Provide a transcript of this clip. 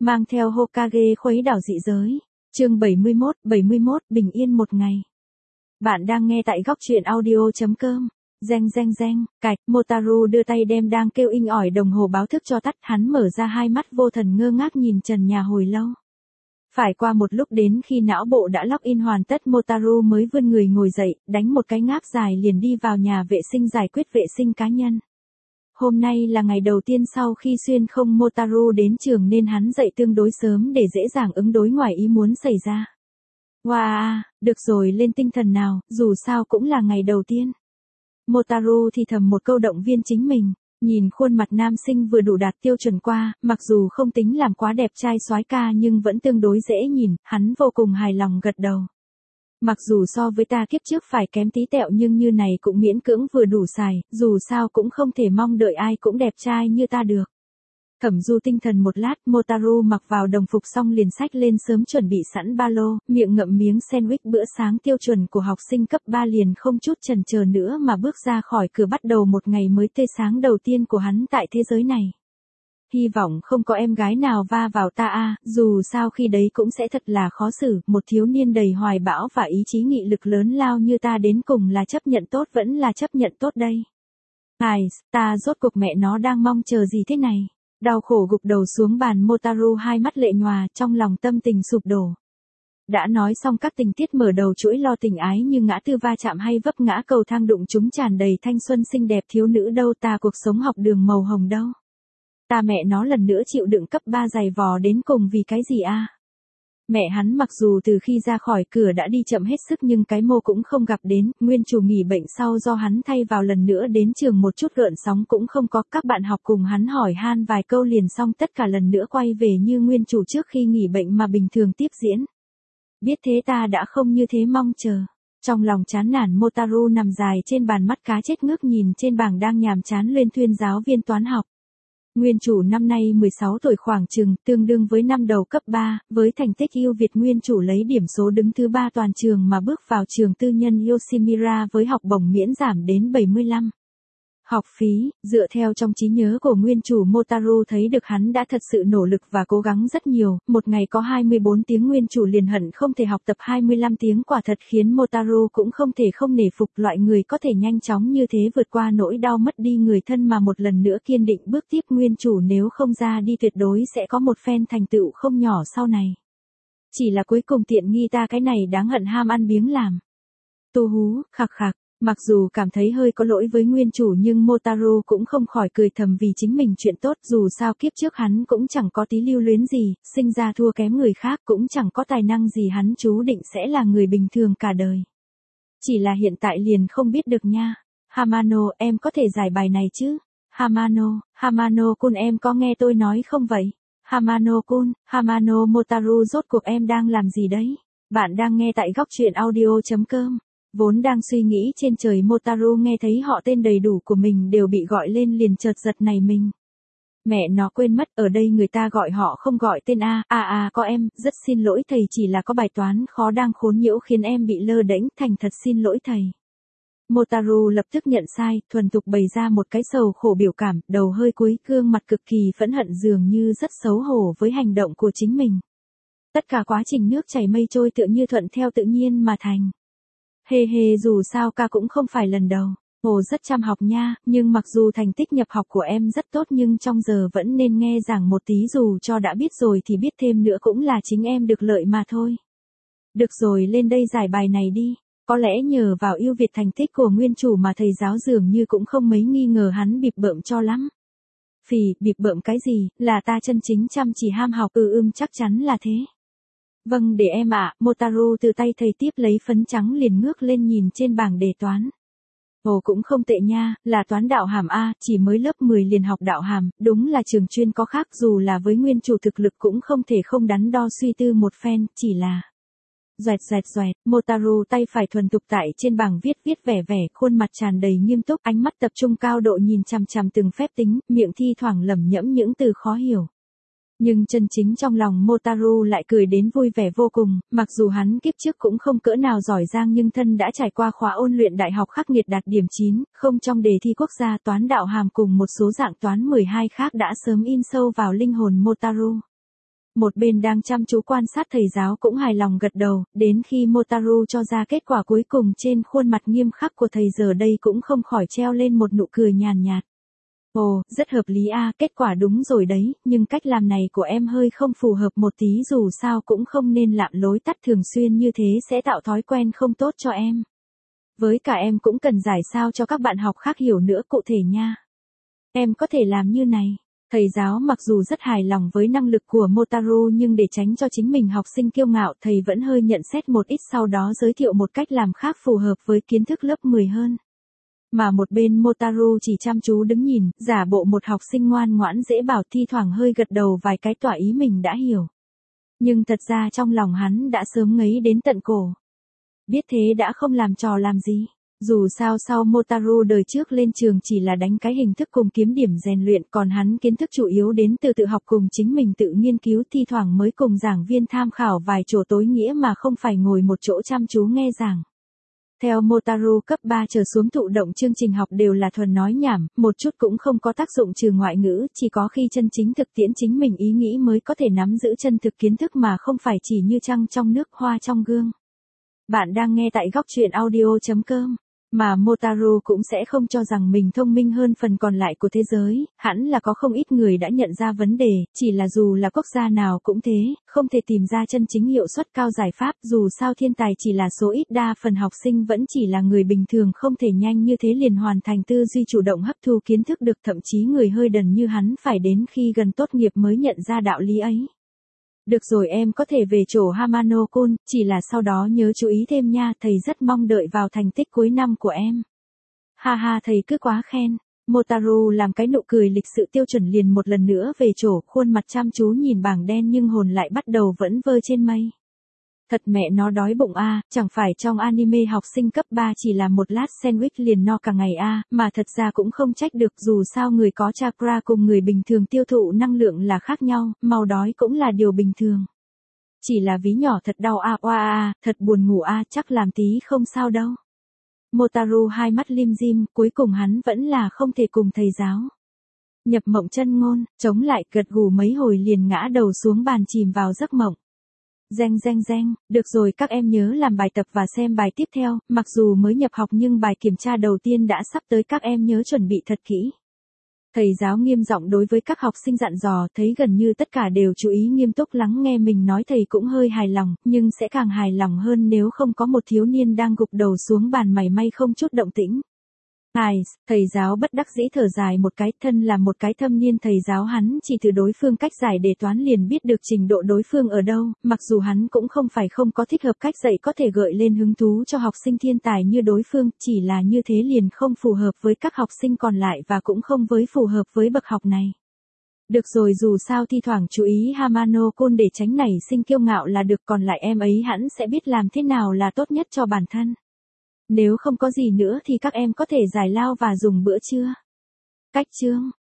Mang theo Hokage khuấy đảo dị giới. Chương 71, bình yên một ngày. Bạn đang nghe tại góc truyện audio.com. Reng, cạch, Motaru đưa tay đem đang kêu inh ỏi đồng hồ báo thức cho tắt, hắn mở ra hai mắt vô thần ngơ ngác nhìn trần nhà hồi lâu. Phải qua một lúc đến khi não bộ đã login hoàn tất, Motaru mới vươn người ngồi dậy, đánh một cái ngáp dài liền đi vào nhà vệ sinh giải quyết vệ sinh cá nhân. Hôm nay là ngày đầu tiên sau khi xuyên không Motaru đến trường nên hắn dậy tương đối sớm để dễ dàng ứng đối ngoài ý muốn xảy ra. Wow, được rồi, lên tinh thần nào, dù sao cũng là ngày đầu tiên. Motaru thì thầm một câu động viên chính mình, nhìn khuôn mặt nam sinh vừa đủ đạt tiêu chuẩn qua, mặc dù không tính làm quá đẹp trai soái ca nhưng vẫn tương đối dễ nhìn, hắn vô cùng hài lòng gật đầu. Mặc dù so với ta kiếp trước phải kém tí tẹo nhưng như này cũng miễn cưỡng vừa đủ xài, dù sao cũng không thể mong đợi ai cũng đẹp trai như ta được. Thẩm Du tinh thần một lát, Motaru mặc vào đồng phục xong liền xách lên sớm chuẩn bị sẵn ba lô, miệng ngậm miếng sandwich bữa sáng tiêu chuẩn của học sinh cấp 3 liền không chút chần chờ nữa mà bước ra khỏi cửa bắt đầu một ngày mới tươi sáng đầu tiên của hắn tại thế giới này. Hy vọng không có em gái nào va vào ta dù sao khi đấy cũng sẽ thật là khó xử, một thiếu niên đầy hoài bão và ý chí nghị lực lớn lao như ta đến cùng là chấp nhận tốt vẫn là chấp nhận tốt đây. Ta rốt cuộc mẹ nó đang mong chờ gì thế này. Đau khổ gục đầu xuống bàn, Motaru hai mắt lệ nhòa, trong lòng tâm tình sụp đổ. Đã nói xong các tình tiết mở đầu chuỗi lo tình ái như ngã tư va chạm hay vấp ngã cầu thang đụng chúng tràn đầy thanh xuân xinh đẹp thiếu nữ đâu, ta cuộc sống học đường màu hồng đâu. Ta mẹ nó lần nữa chịu đựng cấp 3 giày vò đến cùng vì cái gì Mẹ hắn mặc dù từ khi ra khỏi cửa đã đi chậm hết sức nhưng cái mô cũng không gặp đến, nguyên chủ nghỉ bệnh sau do hắn thay vào lần nữa đến trường một chút gợn sóng cũng không có, các bạn học cùng hắn hỏi han vài câu liền xong tất cả lần nữa quay về như nguyên chủ trước khi nghỉ bệnh mà bình thường tiếp diễn. Biết thế ta đã không như thế mong chờ. Trong lòng chán nản, Motaru nằm dài trên bàn mắt cá chết ngước nhìn trên bảng đang nhàm chán lên thuyên giáo viên toán học. Nguyên chủ năm nay 16 tuổi khoảng chừng, tương đương với năm đầu cấp 3, với thành tích ưu việt nguyên chủ lấy điểm số đứng thứ 3 toàn trường mà bước vào trường tư nhân Yoshimura với học bổng miễn giảm đến 75. Học phí, dựa theo trong trí nhớ của nguyên chủ, Motaru thấy được hắn đã thật sự nỗ lực và cố gắng rất nhiều, một ngày có 24 tiếng nguyên chủ liền hận không thể học tập 25 tiếng, quả thật khiến Motaru cũng không thể không nể phục loại người có thể nhanh chóng như thế vượt qua nỗi đau mất đi người thân mà một lần nữa kiên định bước tiếp. Nguyên chủ nếu không ra đi tuyệt đối sẽ có một phen thành tựu không nhỏ sau này. Chỉ là cuối cùng tiện nghi ta cái này đáng hận ham ăn biếng làm. Tu hú, khạc khạc. Mặc dù cảm thấy hơi có lỗi với nguyên chủ nhưng Motaru cũng không khỏi cười thầm vì chính mình chuyện tốt, dù sao kiếp trước hắn cũng chẳng có tí lưu luyến gì, sinh ra thua kém người khác cũng chẳng có tài năng gì, hắn chú định sẽ là người bình thường cả đời. Chỉ là hiện tại liền không biết được nha. Hamano, em có thể giải bài này chứ? Hamano-kun em có nghe tôi nói không vậy? Hamano-kun, Hamano Motaru rốt cuộc em đang làm gì đấy? Bạn đang nghe tại góc truyện audio.com. Vốn đang suy nghĩ trên trời, Motaru nghe thấy họ tên đầy đủ của mình đều bị gọi lên liền chợt giật nảy mình. Mẹ nó quên mất, ở đây người ta gọi họ không gọi tên có em, rất xin lỗi thầy, chỉ là có bài toán khó đang khốn nhiễu khiến em bị lơ đễnh, thành thật xin lỗi thầy. Motaru lập tức nhận sai, thuần thục bày ra một cái sầu khổ biểu cảm, đầu hơi cúi, gương mặt cực kỳ phẫn hận dường như rất xấu hổ với hành động của chính mình. Tất cả quá trình nước chảy mây trôi tựa như thuận theo tự nhiên mà thành. Dù sao ca cũng không phải lần đầu. Ồ, rất chăm học nha, nhưng mặc dù thành tích nhập học của em rất tốt nhưng trong giờ vẫn nên nghe giảng một tí, dù cho đã biết rồi thì biết thêm nữa cũng là chính em được lợi mà thôi. Được rồi, lên đây giải bài này đi. Có lẽ nhờ vào ưu việt thành tích của nguyên chủ mà thầy giáo dường như cũng không mấy nghi ngờ hắn bịp bợm cho lắm. Bịp bợm cái gì, là ta chân chính chăm chỉ ham học. Chắc chắn là thế. Vâng, để em ạ. Motaru từ tay thầy tiếp lấy phấn trắng liền ngước lên nhìn trên bảng đề toán. Ồ, cũng không tệ nha, là toán đạo hàm chỉ mới lớp 10 liền học đạo hàm, đúng là trường chuyên có khác, dù là với nguyên chủ thực lực cũng không thể không đắn đo suy tư một phen, chỉ là... Doẹt, Motaru tay phải thuần thục tại trên bảng viết vẻ, khuôn mặt tràn đầy nghiêm túc, ánh mắt tập trung cao độ nhìn chằm chằm từng phép tính, miệng thi thoảng lẩm nhẩm những từ khó hiểu. Nhưng chân chính trong lòng Motaru lại cười đến vui vẻ vô cùng, mặc dù hắn kiếp trước cũng không cỡ nào giỏi giang nhưng thân đã trải qua khóa ôn luyện đại học khắc nghiệt đạt điểm 9, không trong đề thi quốc gia, toán đạo hàm cùng một số dạng toán 12 khác đã sớm in sâu vào linh hồn Motaru. Một bên đang chăm chú quan sát thầy giáo cũng hài lòng gật đầu, đến khi Motaru cho ra kết quả cuối cùng trên khuôn mặt nghiêm khắc của thầy giờ đây cũng không khỏi treo lên một nụ cười nhàn nhạt. Ồ, rất hợp lý a, kết quả đúng rồi đấy, nhưng cách làm này của em hơi không phù hợp một tí, dù sao cũng không nên lạm lối tắt thường xuyên như thế sẽ tạo thói quen không tốt cho em. Với cả em cũng cần giải sao cho các bạn học khác hiểu nữa cụ thể nha. Em có thể làm như này. Thầy giáo mặc dù rất hài lòng với năng lực của Motaru nhưng để tránh cho chính mình học sinh kiêu ngạo, thầy vẫn hơi nhận xét một ít, sau đó giới thiệu một cách làm khác phù hợp với kiến thức lớp 10 hơn. Mà một bên Motaru chỉ chăm chú đứng nhìn, giả bộ một học sinh ngoan ngoãn dễ bảo, thi thoảng hơi gật đầu vài cái tỏ ý mình đã hiểu. Nhưng thật ra trong lòng hắn đã sớm ngấy đến tận cổ. Biết thế đã không làm trò làm gì. Dù sao sau Motaru đời trước lên trường chỉ là đánh cái hình thức cùng kiếm điểm rèn luyện, còn hắn kiến thức chủ yếu đến từ tự học cùng chính mình tự nghiên cứu, thi thoảng mới cùng giảng viên tham khảo vài chỗ tối nghĩa mà không phải ngồi một chỗ chăm chú nghe giảng. Theo Motaru, cấp 3 trở xuống thụ động chương trình học đều là thuần nói nhảm, một chút cũng không có tác dụng trừ ngoại ngữ, chỉ có khi chân chính thực tiễn chính mình ý nghĩ mới có thể nắm giữ chân thực kiến thức mà không phải chỉ như trăng trong nước hoa trong gương. Bạn đang nghe tại góc truyện audio.com. Mà Motaru cũng sẽ không cho rằng mình thông minh hơn phần còn lại của thế giới, hẳn là có không ít người đã nhận ra vấn đề, chỉ là dù là quốc gia nào cũng thế, không thể tìm ra chân chính hiệu suất cao giải pháp, dù sao thiên tài chỉ là số ít, đa phần học sinh vẫn chỉ là người bình thường, không thể nhanh như thế liền hoàn thành tư duy chủ động hấp thu kiến thức được, thậm chí người hơi đần như hắn phải đến khi gần tốt nghiệp mới nhận ra đạo lý ấy. Được rồi, em có thể về chỗ Hamano-kun, chỉ là sau đó nhớ chú ý thêm nha, thầy rất mong đợi vào thành tích cuối năm của em. Ha ha, thầy cứ quá khen. Motaru làm cái nụ cười lịch sự tiêu chuẩn liền một lần nữa về chỗ, khuôn mặt chăm chú nhìn bảng đen nhưng hồn lại bắt đầu vẫn vơ trên mây. Thật mẹ nó đói bụng a, chẳng phải trong anime học sinh cấp 3 chỉ là một lát sandwich liền no cả ngày a, mà thật ra cũng không trách được, dù sao người có chakra cùng người bình thường tiêu thụ năng lượng là khác nhau, mau đói cũng là điều bình thường. Chỉ là ví nhỏ thật đau a, oa a, thật buồn ngủ a, chắc làm tí không sao đâu. Motaru hai mắt lim dim, cuối cùng hắn vẫn là không thể cùng thầy giáo nhập mộng chân ngôn, chống lại gật gù mấy hồi liền ngã đầu xuống bàn chìm vào giấc mộng. Reng reng reng, được rồi, các em nhớ làm bài tập và xem bài tiếp theo, mặc dù mới nhập học nhưng bài kiểm tra đầu tiên đã sắp tới, các em nhớ chuẩn bị thật kỹ. Thầy giáo nghiêm giọng đối với các học sinh dặn dò, thấy gần như tất cả đều chú ý nghiêm túc lắng nghe mình nói, thầy cũng hơi hài lòng, nhưng sẽ càng hài lòng hơn nếu không có một thiếu niên đang gục đầu xuống bàn mảy may không chút động tĩnh. Thầy giáo bất đắc dĩ thở dài một cái, thân là một cái thâm niên thầy giáo, hắn chỉ từ đối phương cách giải đề toán liền biết được trình độ đối phương ở đâu, mặc dù hắn cũng không phải không có thích hợp cách dạy có thể gợi lên hứng thú cho học sinh thiên tài như đối phương, chỉ là như thế liền không phù hợp với các học sinh còn lại và cũng không với phù hợp với bậc học này. Được rồi, dù sao thi thoảng chú ý Hamano-kun để tránh nảy sinh kiêu ngạo là được, còn lại em ấy hẳn sẽ biết làm thế nào là tốt nhất cho bản thân. Nếu không có gì nữa thì các em có thể giải lao và dùng bữa trưa. Cách chương